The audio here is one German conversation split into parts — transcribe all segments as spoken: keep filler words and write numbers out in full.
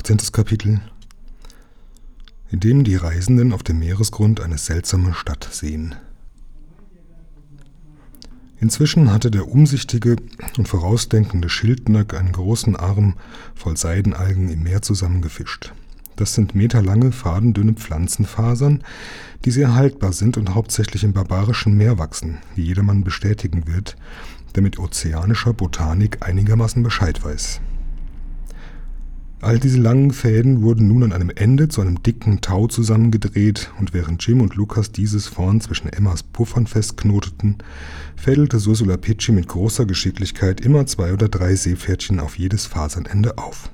achtzehntes Kapitel, in dem die Reisenden auf dem Meeresgrund eine seltsame Stadt sehen. Inzwischen hatte der umsichtige und vorausdenkende Schildknack einen großen Arm voll Seidenalgen im Meer zusammengefischt. Das sind meterlange, fadendünne Pflanzenfasern, die sehr haltbar sind und hauptsächlich im barbarischen Meer wachsen, wie jedermann bestätigen wird, der mit ozeanischer Botanik einigermaßen Bescheid weiß. All diese langen Fäden wurden nun an einem Ende zu einem dicken Tau zusammengedreht, und während Jim und Lukas dieses vorn zwischen Emmas Puffern festknoteten, fädelte Sursulapicci mit großer Geschicklichkeit immer zwei oder drei Seepferdchen auf jedes Fasernende auf.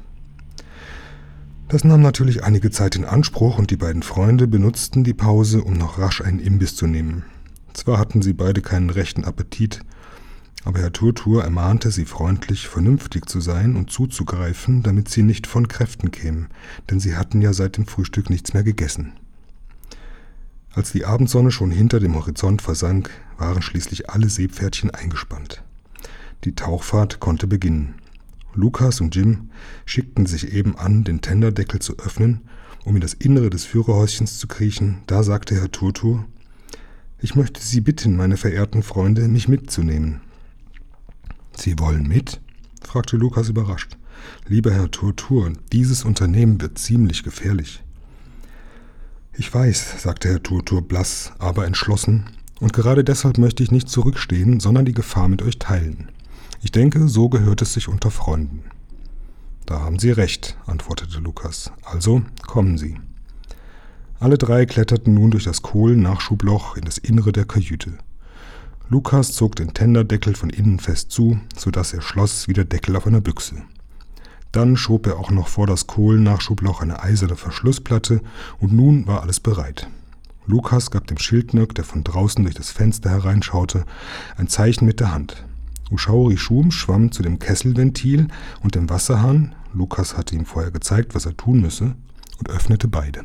Das nahm natürlich einige Zeit in Anspruch, und die beiden Freunde benutzten die Pause, um noch rasch einen Imbiss zu nehmen. Zwar hatten sie beide keinen rechten Appetit, aber Herr Turtur ermahnte sie freundlich, vernünftig zu sein und zuzugreifen, damit sie nicht von Kräften kämen, denn sie hatten ja seit dem Frühstück nichts mehr gegessen. Als die Abendsonne schon hinter dem Horizont versank, waren schließlich alle Seepferdchen eingespannt. Die Tauchfahrt konnte beginnen. Lukas und Jim schickten sich eben an, den Tenderdeckel zu öffnen, um in das Innere des Führerhäuschens zu kriechen. Da sagte Herr Turtur: »Ich möchte Sie bitten, meine verehrten Freunde, mich mitzunehmen.« »Sie wollen mit?« fragte Lukas überrascht. »Lieber Herr Turtur, dieses Unternehmen wird ziemlich gefährlich.« »Ich weiß«, sagte Herr Turtur blass, aber entschlossen, »und gerade deshalb möchte ich nicht zurückstehen, sondern die Gefahr mit euch teilen. Ich denke, so gehört es sich unter Freunden.« »Da haben Sie recht«, antwortete Lukas. »Also kommen Sie.« Alle drei kletterten nun durch das Kohlennachschubloch in das Innere der Kajüte. Lukas zog den Tenderdeckel von innen fest zu, sodass er schloss wie der Deckel auf einer Büchse. Dann schob er auch noch vor das Kohlennachschubloch eine eiserne Verschlussplatte, und nun war alles bereit. Lukas gab dem Schildknack, der von draußen durch das Fenster hereinschaute, ein Zeichen mit der Hand. Ushauri Schum schwamm zu dem Kesselventil und dem Wasserhahn, Lukas hatte ihm vorher gezeigt, was er tun müsse, und öffnete beide.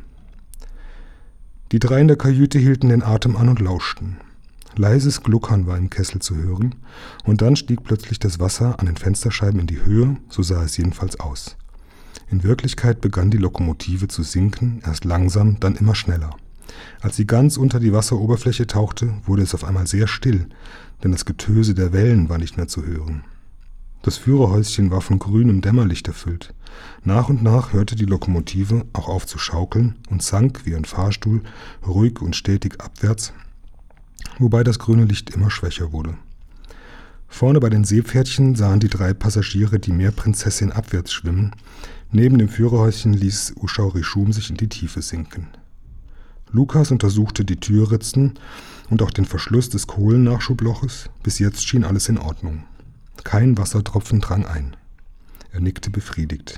Die drei in der Kajüte hielten den Atem an und lauschten. Leises Gluckern war im Kessel zu hören, und dann stieg plötzlich das Wasser an den Fensterscheiben in die Höhe, so sah es jedenfalls aus. In Wirklichkeit begann die Lokomotive zu sinken, erst langsam, dann immer schneller. Als sie ganz unter die Wasseroberfläche tauchte, wurde es auf einmal sehr still, denn das Getöse der Wellen war nicht mehr zu hören. Das Führerhäuschen war von grünem Dämmerlicht erfüllt. Nach und nach hörte die Lokomotive auch auf zu schaukeln und sank wie ein Fahrstuhl ruhig und stetig abwärts, wobei das grüne Licht immer schwächer wurde. Vorne bei den Seepferdchen sahen die drei Passagiere die Meerprinzessin abwärts schwimmen. Neben dem Führerhäuschen ließ Ushauri Schum sich in die Tiefe sinken. Lukas untersuchte die Türritzen und auch den Verschluss des Kohlennachschubloches. Bis jetzt schien alles in Ordnung. Kein Wassertropfen drang ein. Er nickte befriedigt.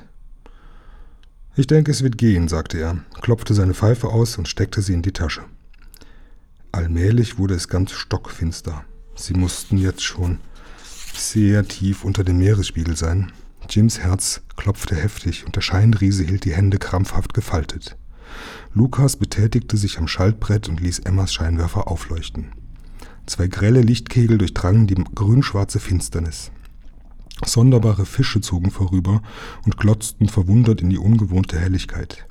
»Ich denke, es wird gehen«, sagte er, klopfte seine Pfeife aus und steckte sie in die Tasche. Allmählich wurde es ganz stockfinster. Sie mussten jetzt schon sehr tief unter dem Meeresspiegel sein. Jims Herz klopfte heftig und der Scheinriese hielt die Hände krampfhaft gefaltet. Lukas betätigte sich am Schaltbrett und ließ Emmas Scheinwerfer aufleuchten. Zwei grelle Lichtkegel durchdrangen die grünschwarze Finsternis. Sonderbare Fische zogen vorüber und glotzten verwundert in die ungewohnte Helligkeit.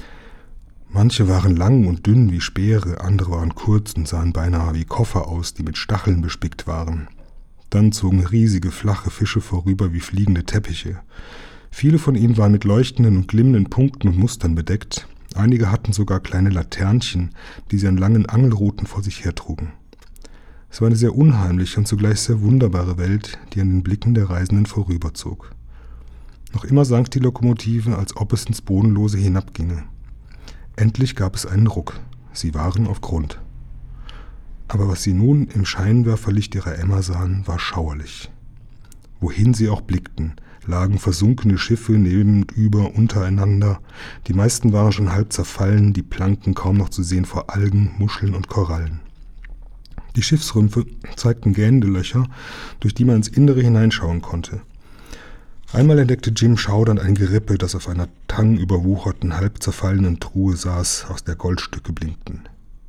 Manche waren lang und dünn wie Speere, andere waren kurz und sahen beinahe wie Koffer aus, die mit Stacheln bespickt waren. Dann zogen riesige, flache Fische vorüber wie fliegende Teppiche. Viele von ihnen waren mit leuchtenden und glimmenden Punkten und Mustern bedeckt. Einige hatten sogar kleine Laternchen, die sie an langen Angelruten vor sich hertrugen. Es war eine sehr unheimliche und zugleich sehr wunderbare Welt, die an den Blicken der Reisenden vorüberzog. Noch immer sank die Lokomotive, als ob es ins Bodenlose hinabginge. Endlich gab es einen Ruck. Sie waren auf Grund. Aber was sie nun im Scheinwerferlicht ihrer Emma sahen, war schauerlich. Wohin sie auch blickten, lagen versunkene Schiffe nebenüber untereinander. Die meisten waren schon halb zerfallen, die Planken kaum noch zu sehen vor Algen, Muscheln und Korallen. Die Schiffsrümpfe zeigten gähnende Löcher, durch die man ins Innere hineinschauen konnte. Einmal entdeckte Jim schaudernd ein Gerippe, das auf einer tangüberwucherten, halb zerfallenen Truhe saß, aus der Goldstücke blinkten.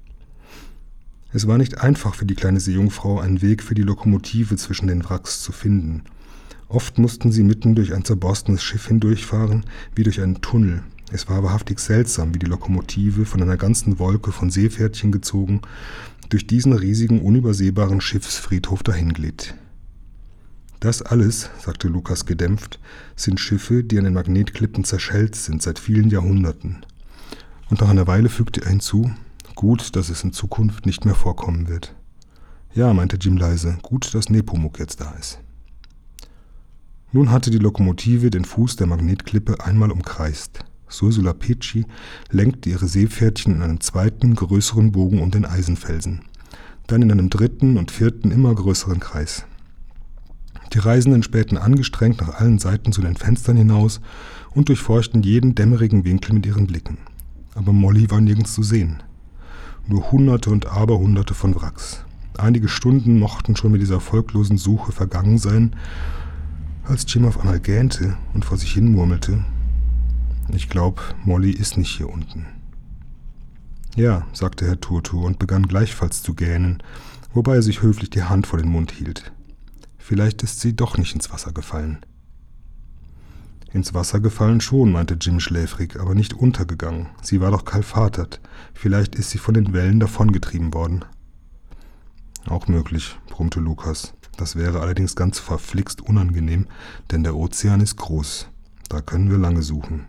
Es war nicht einfach für die kleine Seejungfrau, einen Weg für die Lokomotive zwischen den Wracks zu finden. Oft mussten sie mitten durch ein zerborstenes Schiff hindurchfahren, wie durch einen Tunnel. Es war wahrhaftig seltsam, wie die Lokomotive, von einer ganzen Wolke von Seepferdchen gezogen, durch diesen riesigen, unübersehbaren Schiffsfriedhof dahinglitt. Das alles, sagte Lukas gedämpft, sind Schiffe, die an den Magnetklippen zerschellt sind seit vielen Jahrhunderten. Und nach einer Weile fügte er hinzu, gut, dass es in Zukunft nicht mehr vorkommen wird. Ja, meinte Jim leise, gut, dass Nepomuk jetzt da ist. Nun hatte die Lokomotive den Fuß der Magnetklippe einmal umkreist. Sursulapeci lenkte ihre Seepferdchen in einem zweiten, größeren Bogen um den Eisenfelsen, dann in einem dritten und vierten, immer größeren Kreis. Die Reisenden spähten angestrengt nach allen Seiten zu den Fenstern hinaus und durchforchten jeden dämmerigen Winkel mit ihren Blicken. Aber Molly war nirgends zu sehen. Nur Hunderte und Aberhunderte von Wracks. Einige Stunden mochten schon mit dieser erfolglosen Suche vergangen sein, als Jim auf einmal gähnte und vor sich hin murmelte: »Ich glaube, Molly ist nicht hier unten.« »Ja«, sagte Herr Turtur und begann gleichfalls zu gähnen, wobei er sich höflich die Hand vor den Mund hielt. »Vielleicht ist sie doch nicht ins Wasser gefallen.« »Ins Wasser gefallen schon«, meinte Jim schläfrig, »aber nicht untergegangen. Sie war doch kalfatert. Vielleicht ist sie von den Wellen davongetrieben worden.« »Auch möglich«, brummte Lukas. »Das wäre allerdings ganz verflixt unangenehm, denn der Ozean ist groß. Da können wir lange suchen.«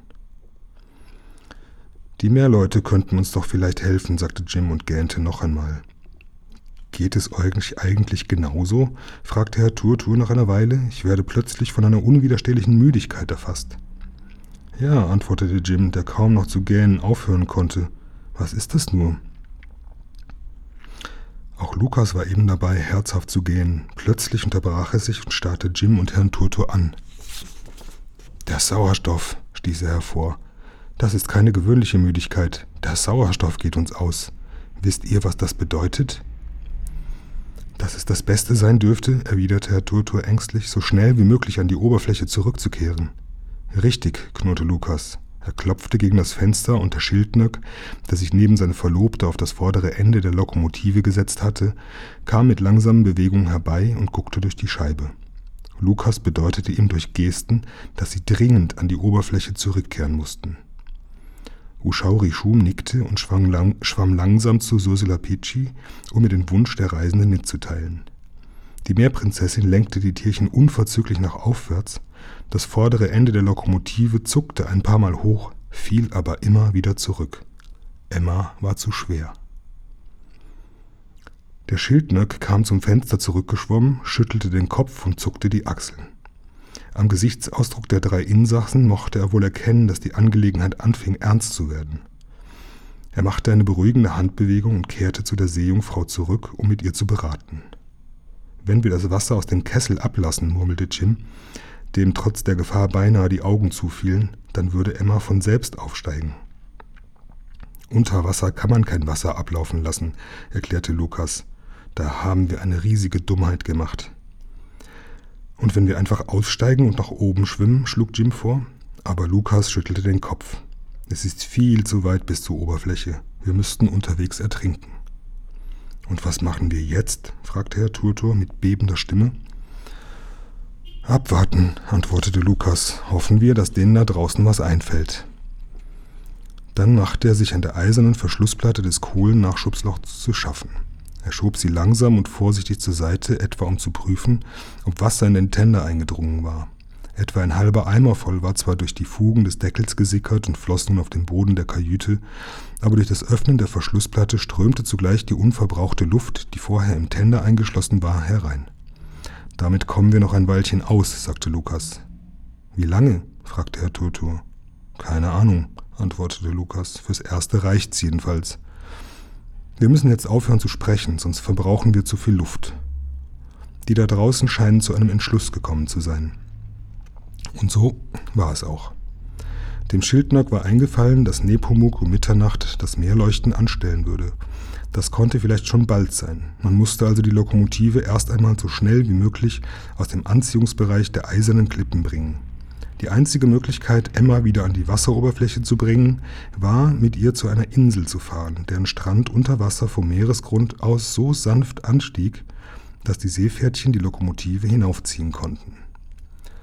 »Die Meerleute könnten uns doch vielleicht helfen«, sagte Jim und gähnte noch einmal. »Geht es euch eigentlich genauso?«, fragte Herr Turtur nach einer Weile. »Ich werde plötzlich von einer unwiderstehlichen Müdigkeit erfasst.« »Ja«, antwortete Jim, der kaum noch zu gähnen aufhören konnte. »Was ist das nur?« Auch Lukas war eben dabei, herzhaft zu gähnen. Plötzlich unterbrach er sich und starrte Jim und Herrn Turtur an. »Der Sauerstoff«, stieß er hervor. »Das ist keine gewöhnliche Müdigkeit. Der Sauerstoff geht uns aus. Wisst ihr, was das bedeutet?« »Dass es das Beste sein dürfte«, erwiderte Herr Turtur ängstlich, »so schnell wie möglich an die Oberfläche zurückzukehren.« »Richtig«, knurrte Lukas. Er klopfte gegen das Fenster und der Schildknöck, der sich neben seine Verlobte auf das vordere Ende der Lokomotive gesetzt hatte, kam mit langsamen Bewegungen herbei und guckte durch die Scheibe. Lukas bedeutete ihm durch Gesten, dass sie dringend an die Oberfläche zurückkehren mussten. Ushauri Shum nickte und schwamm, lang, schwamm langsam zu Sursulapeci, um ihr den Wunsch der Reisenden mitzuteilen. Die Meerprinzessin lenkte die Tierchen unverzüglich nach aufwärts, das vordere Ende der Lokomotive zuckte ein paar Mal hoch, fiel aber immer wieder zurück. Emma war zu schwer. Der Schildknöck kam zum Fenster zurückgeschwommen, schüttelte den Kopf und zuckte die Achseln. Am Gesichtsausdruck der drei Insassen mochte er wohl erkennen, dass die Angelegenheit anfing, ernst zu werden. Er machte eine beruhigende Handbewegung und kehrte zu der Seejungfrau zurück, um mit ihr zu beraten. »Wenn wir das Wasser aus dem Kessel ablassen«, murmelte Jim, dem trotz der Gefahr beinahe die Augen zufielen, »dann würde Emma von selbst aufsteigen.« »Unter Wasser kann man kein Wasser ablaufen lassen«, erklärte Lukas. »Da haben wir eine riesige Dummheit gemacht.« »Und wenn wir einfach aussteigen und nach oben schwimmen«, schlug Jim vor. Aber Lukas schüttelte den Kopf. »Es ist viel zu weit bis zur Oberfläche. Wir müssten unterwegs ertrinken.« »Und was machen wir jetzt?«, fragte Herr Turtur mit bebender Stimme. »Abwarten«, antwortete Lukas. »Hoffen wir, dass denen da draußen was einfällt.« Dann machte er sich an der eisernen Verschlussplatte des Kohlennachschubslochs zu schaffen. Er schob sie langsam und vorsichtig zur Seite, etwa um zu prüfen, ob Wasser in den Tender eingedrungen war. Etwa ein halber Eimer voll war zwar durch die Fugen des Deckels gesickert und floss nun auf den Boden der Kajüte, aber durch das Öffnen der Verschlussplatte strömte zugleich die unverbrauchte Luft, die vorher im Tender eingeschlossen war, herein. »Damit kommen wir noch ein Weilchen aus«, sagte Lukas. »Wie lange?«, fragte Herr Turtur. »Keine Ahnung«, antwortete Lukas. »Fürs Erste reicht's jedenfalls. Wir müssen jetzt aufhören zu sprechen, sonst verbrauchen wir zu viel Luft.« Die da draußen scheinen zu einem Entschluss gekommen zu sein. Und so war es auch. Dem Schildknöck war eingefallen, dass Nepomuk um Mitternacht das Meerleuchten anstellen würde. Das konnte vielleicht schon bald sein. Man musste also die Lokomotive erst einmal so schnell wie möglich aus dem Anziehungsbereich der eisernen Klippen bringen. Die einzige Möglichkeit, Emma wieder an die Wasseroberfläche zu bringen, war, mit ihr zu einer Insel zu fahren, deren Strand unter Wasser vom Meeresgrund aus so sanft anstieg, dass die Seepferdchen die Lokomotive hinaufziehen konnten.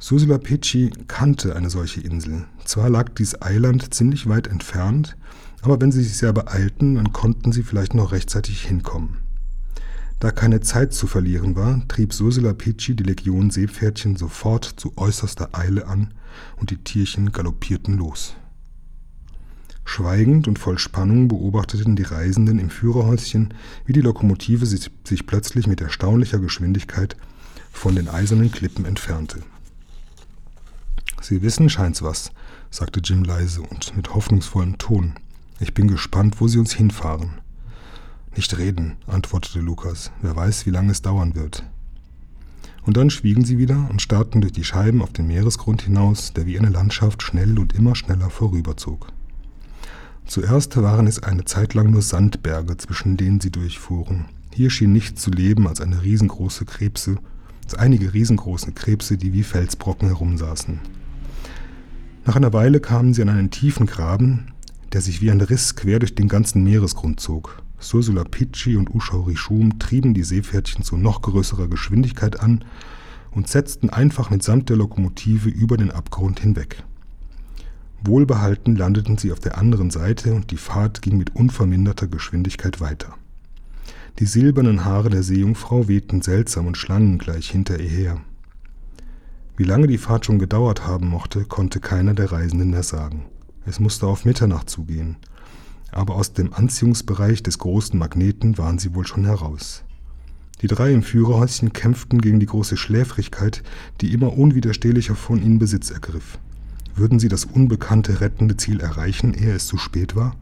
Susula-Peetschi kannte eine solche Insel. Zwar lag dies Eiland ziemlich weit entfernt, aber wenn sie sich sehr beeilten, dann konnten sie vielleicht noch rechtzeitig hinkommen. Da keine Zeit zu verlieren war, trieb Susula-Peetschi die Legion Seepferdchen sofort zu äußerster Eile an und die Tierchen galoppierten los. Schweigend und voll Spannung beobachteten die Reisenden im Führerhäuschen, wie die Lokomotive sich, sich plötzlich mit erstaunlicher Geschwindigkeit von den eisernen Klippen entfernte. »Sie wissen, scheint's was«, sagte Jim leise und mit hoffnungsvollem Ton. »Ich bin gespannt, wo Sie uns hinfahren.« »Nicht reden«, antwortete Lukas. »Wer weiß, wie lange es dauern wird.« Und dann schwiegen sie wieder und starrten durch die Scheiben auf den Meeresgrund hinaus, der wie eine Landschaft schnell und immer schneller vorüberzog. Zuerst waren es eine Zeit lang nur Sandberge, zwischen denen sie durchfuhren. Hier schien nichts zu leben als eine riesengroße Krebse, als einige riesengroße Krebse, die wie Felsbrocken herumsaßen. Nach einer Weile kamen sie an einen tiefen Graben, der sich wie ein Riss quer durch den ganzen Meeresgrund zog. Susula-Peetschi und Ushauri-Shum trieben die Seepferdchen zu noch größerer Geschwindigkeit an und setzten einfach mitsamt der Lokomotive über den Abgrund hinweg. Wohlbehalten landeten sie auf der anderen Seite und die Fahrt ging mit unverminderter Geschwindigkeit weiter. Die silbernen Haare der Seejungfrau wehten seltsam und schlangengleich hinter ihr her. Wie lange die Fahrt schon gedauert haben mochte, konnte keiner der Reisenden mehr sagen. Es musste auf Mitternacht zugehen, aber aus dem Anziehungsbereich des großen Magneten waren sie wohl schon heraus. Die drei im Führerhäuschen kämpften gegen die große Schläfrigkeit, die immer unwiderstehlicher von ihnen Besitz ergriff. Würden sie das unbekannte rettende Ziel erreichen, ehe es zu spät war?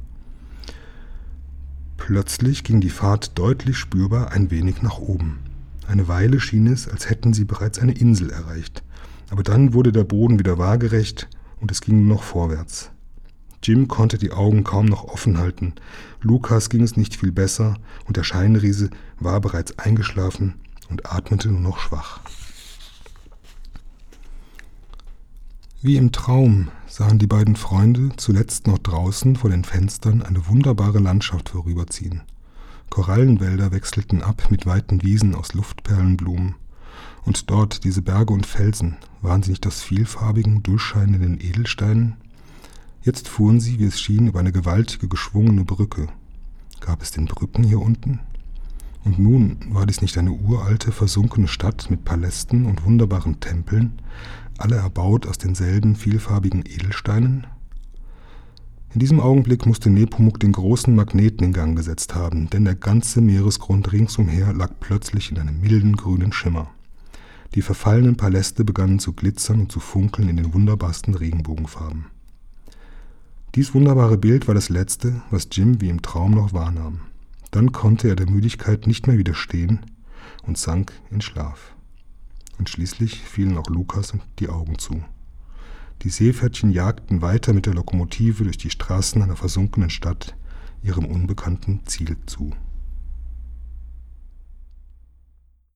Plötzlich ging die Fahrt deutlich spürbar ein wenig nach oben. Eine Weile schien es, als hätten sie bereits eine Insel erreicht. Aber dann wurde der Boden wieder waagerecht und es ging nur noch vorwärts. Jim konnte die Augen kaum noch offen halten. Lukas ging es nicht viel besser und der Scheinriese war bereits eingeschlafen und atmete nur noch schwach. Wie im Traum sahen die beiden Freunde zuletzt noch draußen vor den Fenstern eine wunderbare Landschaft vorüberziehen. Korallenwälder wechselten ab mit weiten Wiesen aus Luftperlenblumen. Und dort diese Berge und Felsen, waren sie nicht aus vielfarbigen, durchscheinenden Edelsteinen? Jetzt fuhren sie, wie es schien, über eine gewaltige, geschwungene Brücke. Gab es denn Brücken hier unten? Und nun war dies nicht eine uralte, versunkene Stadt mit Palästen und wunderbaren Tempeln, alle erbaut aus denselben vielfarbigen Edelsteinen? In diesem Augenblick musste Nepomuk den großen Magneten in Gang gesetzt haben, denn der ganze Meeresgrund ringsumher lag plötzlich in einem milden grünen Schimmer. Die verfallenen Paläste begannen zu glitzern und zu funkeln in den wunderbarsten Regenbogenfarben. Dies wunderbare Bild war das letzte, was Jim wie im Traum noch wahrnahm. Dann konnte er der Müdigkeit nicht mehr widerstehen und sank in Schlaf. Und schließlich fielen auch Lukas die Augen zu. Die Seepferdchen jagten weiter mit der Lokomotive durch die Straßen einer versunkenen Stadt ihrem unbekannten Ziel zu.